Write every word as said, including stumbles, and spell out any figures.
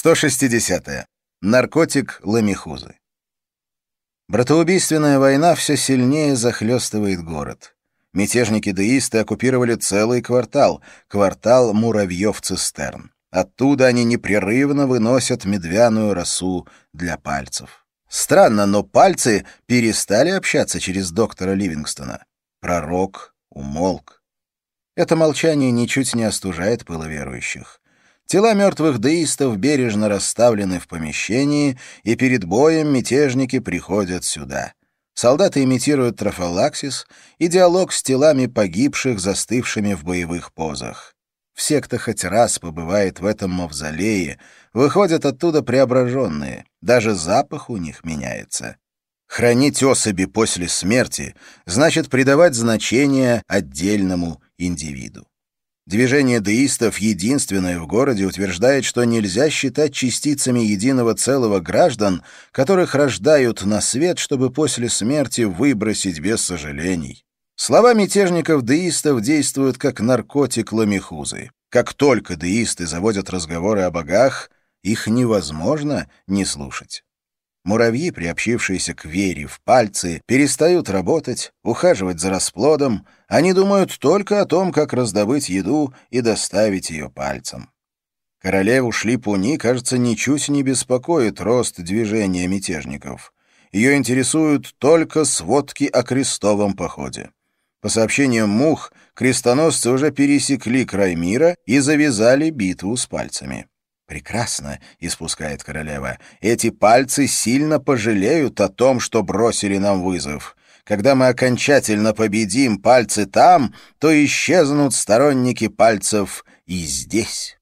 сто шестидесятое. Наркотик ламихузы. Братоубийственная война все сильнее захлестывает город. Мятежники-деисты оккупировали целый квартал, квартал муравьев-цистерн. Оттуда они непрерывно выносят медвяную росу для пальцев. Странно, но пальцы перестали общаться через доктора Ливингстона. Пророк умолк. Это молчание ничуть не остужает пыло верующих. Тела мертвых деистов бережно расставлены в помещении, и перед боем мятежники приходят сюда. Солдаты имитируют трофалаксис и диалог с телами погибших, застывшими в боевых позах. Все, кто хоть раз побывает в этом мавзолее, выходят оттуда преображенные, даже запах у них меняется. Хранить особи после смерти значит придавать значение отдельному индивиду. Движение деистов, единственное в городе, утверждает, что нельзя считать частицами единого целого граждан, которых рождают на свет, чтобы после смерти выбросить без сожалений. Слова мятежников-деистов действуют как наркотик ламихузы. Как только деисты заводят разговоры о богах, их невозможно не слушать. Муравьи, приобщившиеся к вере в пальцы, перестают работать, ухаживать за расплодом. Они думают только о том, как раздобыть еду и доставить ее пальцам. Королеву Шлипуни, кажется, ничуть не беспокоит рост движения мятежников. Ее интересуют только сводки о крестовом походе. По сообщениям Мух, крестоносцы уже пересекли край мира и завязали битву с пальцами. «Прекрасно», — испускает королева, — «эти пальцы сильно пожалеют о том, что бросили нам вызов. Когда мы окончательно победим пальцы там, то исчезнут сторонники пальцев и здесь».